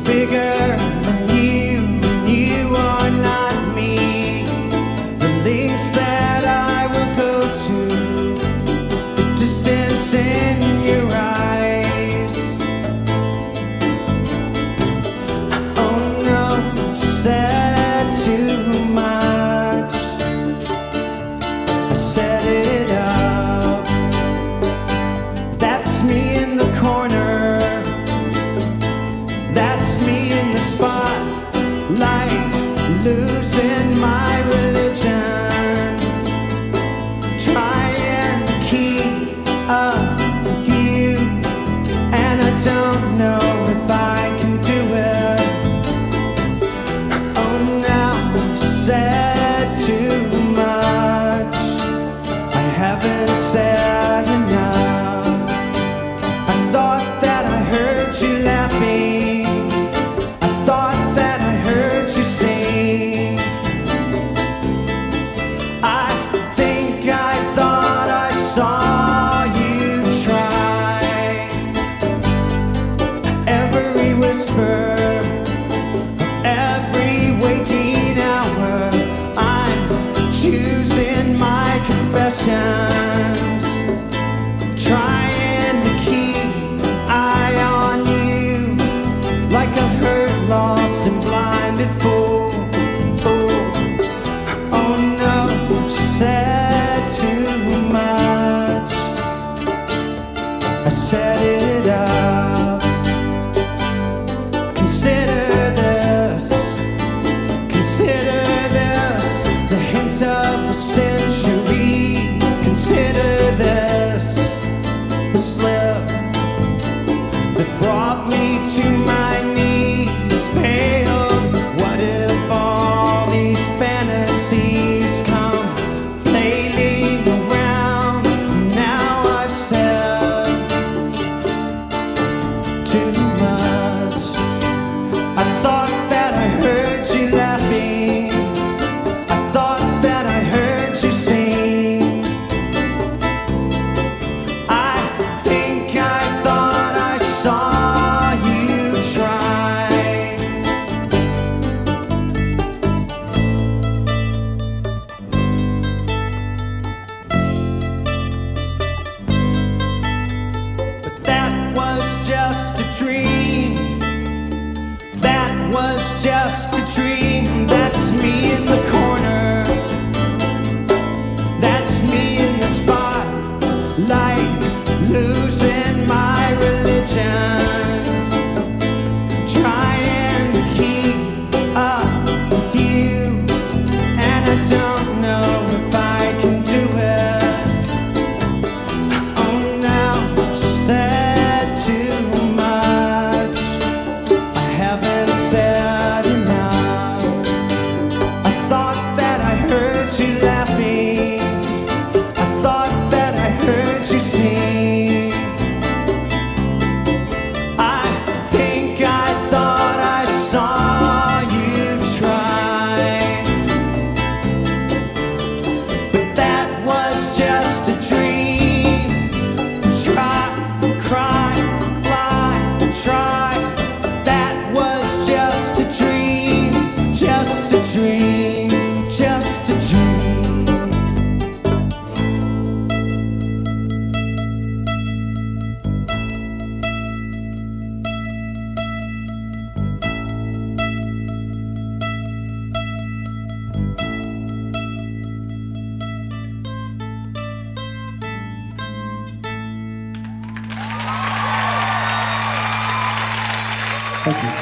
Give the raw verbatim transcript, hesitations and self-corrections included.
bigger than you, and you are not me. The links that I will go to, the distance in your eyes. Oh no, said too much. I set it up. That's me in the corner. That's me in the spotlight, losing my religion, trying to keep up with you, and I don't know if I can do it. Oh, now I've said too much. I haven't said enough. I thought that I heard you laughing. Saw you try. Every whisper, every waking hour, I'm choosing my confessions, trying to keep an eye on you, like a hurt, lost and blinded fool. Fool. Oh no, said too much. I set it up. Consider this, consider this, the hint of a century. Consider this, the slip that brought me to my knees. Pale, what if all these fantasies come flailing around? Now I've said too much. I thought that I heard you laughing. I thought that I heard you sing. I think I thought I saw you try. But that was just a dream. That was just a dream. That's me in the corner. That's me in the spotlight, losing my religion, trying to keep up with you, and I don't know if I can do it. Oh, now I've said too much. I haven't said enough. I thought that I heard you laughing. I thought that I heard you sing. I think I thought I saw you try. But that was just a dream. Try, cry, fly, try. That was just a dream, just a dream, just a dream. Thank you.